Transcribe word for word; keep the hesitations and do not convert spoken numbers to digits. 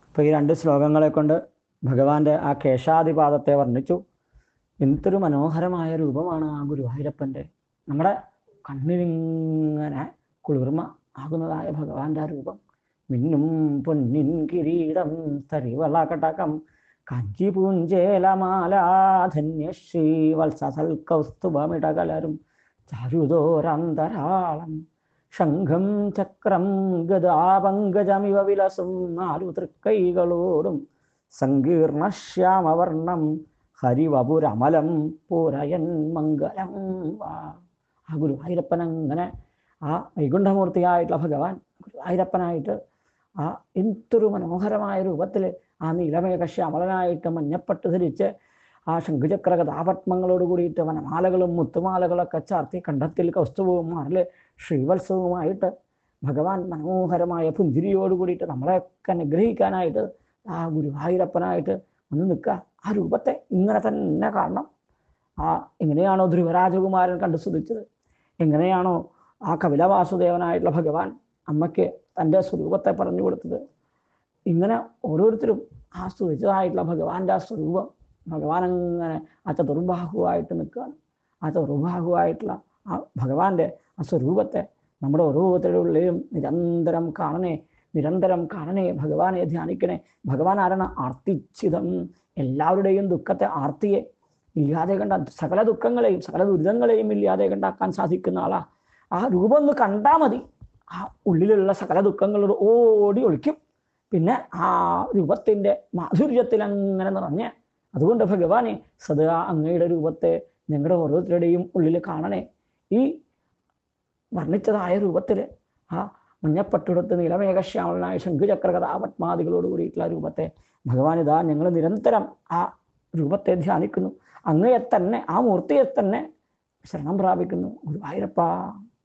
അപ്പോൾ ഈ രണ്ട് ശ്ലോകങ്ങളെ കൊണ്ട് ഭഗവാന്റെ ആ കേശാദിപാദത്തെ വർണ്ണിച്ചു. എന്തൊരു മനോഹരമായ രൂപമാണ് ആ ഗുരുവായൂരപ്പൻ്റെ. നമ്മുടെ കണ്ണിനിങ്ങനെ കുളിർമ ആകുന്നതായ ഭഗവാന്റെ ആ രൂപം. മിന്നും പൊന്നിൻ കിരീടം തരിവളകടകം കാഞ്ചി പൂഞ്ചേലമാലാധന്യശ്രീ വത്സസൽ കൗസ്തുഭമിടകലരും ചാരുദോരന്തരാളം ശംഖം ചക്രം ഗദാപങ്കജമിവ വിലസും നാലു തൃക്കൈകളോടും സങ്കീർണശ്യാമവർണം ഹരിവപുരമലം പൂരയൻ മംഗലം. ആ ഗുരുവായൂരപ്പൻ അങ്ങനെ ആ വൈകുണ്ഠമൂർത്തിയായിട്ടുള്ള ഭഗവാൻ ഗുരുവായൂരപ്പനായിട്ട് ആ എന്തൊരു മനോഹരമായ രൂപത്തിൽ ആ നീലമേഘശ്യാമലനായിട്ട് മഞ്ഞപ്പട്ട് ധരിച്ച് ആ ശംഖുചക്ര കഥാപത്മങ്ങളോട് കൂടിയിട്ട് വനമാലകളും മുത്തുമാലകളൊക്കെ ചാർത്തി കണ്ഠത്തിൽ കൗസ്തുഭവും മാറില് ശ്രീവത്സവുമായിട്ട് ഭഗവാൻ മനോഹരമായ പുഞ്ചിരിയോട് കൂടിയിട്ട് നമ്മളെയൊക്കെ അനുഗ്രഹിക്കാനായിട്ട് ആ ഗുരുവായൂരപ്പനായിട്ട് ഒന്ന് നിൽക്കുക. ആ രൂപത്തെ ഇങ്ങനെ തന്നെ കാണണം. ആ എങ്ങനെയാണോ ധ്രുവരാജകുമാരൻ കണ്ടു സ്തുതിച്ചത്, എങ്ങനെയാണോ ആ കപിലവാസുദേവനായിട്ടുള്ള ഭഗവാൻ അമ്മയ്ക്ക് തൻ്റെ സ്വരൂപത്തെ പറഞ്ഞു കൊടുത്തത്, ഇങ്ങനെ ഓരോരുത്തരും ആ സ്തുതിച്ചതായിട്ടുള്ള ഭഗവാന്റെ ആ സ്വരൂപം ഭഗവാൻ അങ്ങനെ ആ ചതുർബാഹുവായിട്ട് നിൽക്കുകയാണ്. ആ ചതുർബാഹുവായിട്ടുള്ള ആ ഭഗവാന്റെ ആ സ്വരൂപത്തെ നമ്മുടെ ഓരോരുത്തരുടെ ഉള്ളിലും നിരന്തരം കാണണേ, നിരന്തരം കാണണേ, ഭഗവാനെ ധ്യാനിക്കണേ. ഭഗവാൻ ആരാണ്? ആർത്തിച്ചിതം. എല്ലാവരുടെയും ദുഃഖത്തെ, ആർത്തിയെ ഇല്ലാതെ കണ്ട, സകല ദുഃഖങ്ങളെയും സകല ദുരിതങ്ങളെയും ഇല്ലാതെ കണ്ടാക്കാൻ സാധിക്കുന്ന ആളാ. ആ രൂപം ഒന്ന് കണ്ടാൽ മതി, ആ ഉള്ളിലുള്ള സകല ദുഃഖങ്ങളോട് ഓടി ഒളിക്കും. പിന്നെ ആ രൂപത്തിൻ്റെ മാധുര്യത്തിൽ അങ്ങനെ നിറഞ്ഞ്, അതുകൊണ്ട് ഭഗവാനെ സദാ അങ്ങയുടെ രൂപത്തെ ഞങ്ങളുടെ ഓരോരുത്തരുടെയും ഉള്ളിൽ കാണണേ. ഈ വർണ്ണിച്ചതായ രൂപത്തിൽ ആ മഞ്ഞപ്പട്ടുടുത്ത് നീലമേഘശ്യാമലനായ ശംഖുചക്ര കഥാപത്മാദികളോട് കൂടിയിട്ടുള്ള രൂപത്തെ ഭഗവാൻ ഇതാ ഞങ്ങൾ നിരന്തരം ആ രൂപത്തെ ധ്യാനിക്കുന്നു. അങ്ങയെ തന്നെ, ആ മൂർത്തിയെ തന്നെ ശരണം പ്രാപിക്കുന്നു. ഗുരുവായൂരപ്പ.